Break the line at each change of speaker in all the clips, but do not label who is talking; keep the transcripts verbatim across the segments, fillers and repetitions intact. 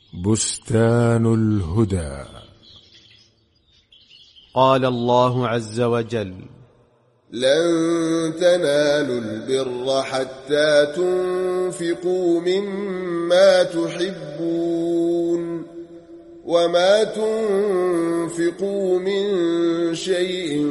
بستان الهدى.
قال الله عز وجل:
لن تنالوا البر حتى تنفقوا مما تحبون وما تنفقوا من شيء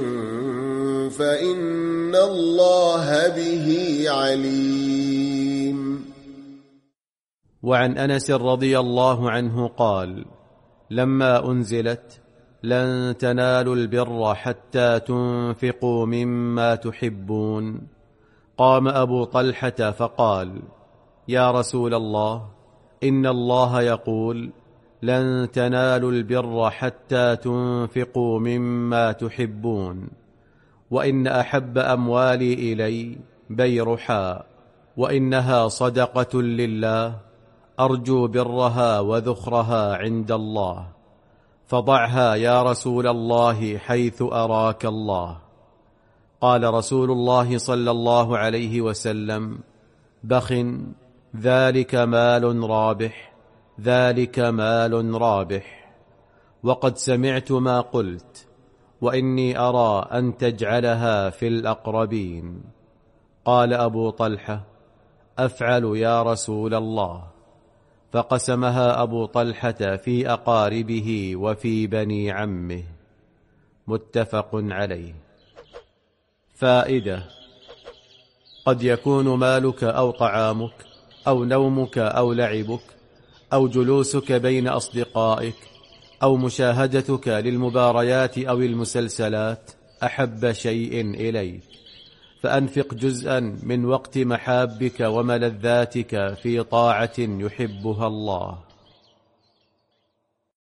فإن الله به عليم.
وعن أنس رضي الله عنه قال: لما أنزلت لن تنالوا البر حتى تنفقوا مما تحبون، قام أبو طلحة فقال: يا رسول الله، إن الله يقول: لن تنالوا البر حتى تنفقوا مما تحبون، وإن أحب أموالي إلي بيرحاء، وإنها صدقة لله، أرجو برها وذخرها عند الله، فضعها يا رسول الله حيث أراك الله. قال رسول الله صلى الله عليه وسلم: بخ، ذلك مال رابح، ذلك مال رابح. وقد سمعت ما قلت، وإني أرى أن تجعلها في الأقربين. قال أبو طلحة: أفعل يا رسول الله. فقسمها أبو طلحة في أقاربه وفي بني عمه. متفق عليه. فائدة: قد يكون مالك أو طعامك أو نومك أو لعبك أو جلوسك بين أصدقائك أو مشاهدتك للمباريات أو المسلسلات أحب شيء إليك، فأنفق جزءا من وقت محابك وملذاتك في طاعة يحبها الله.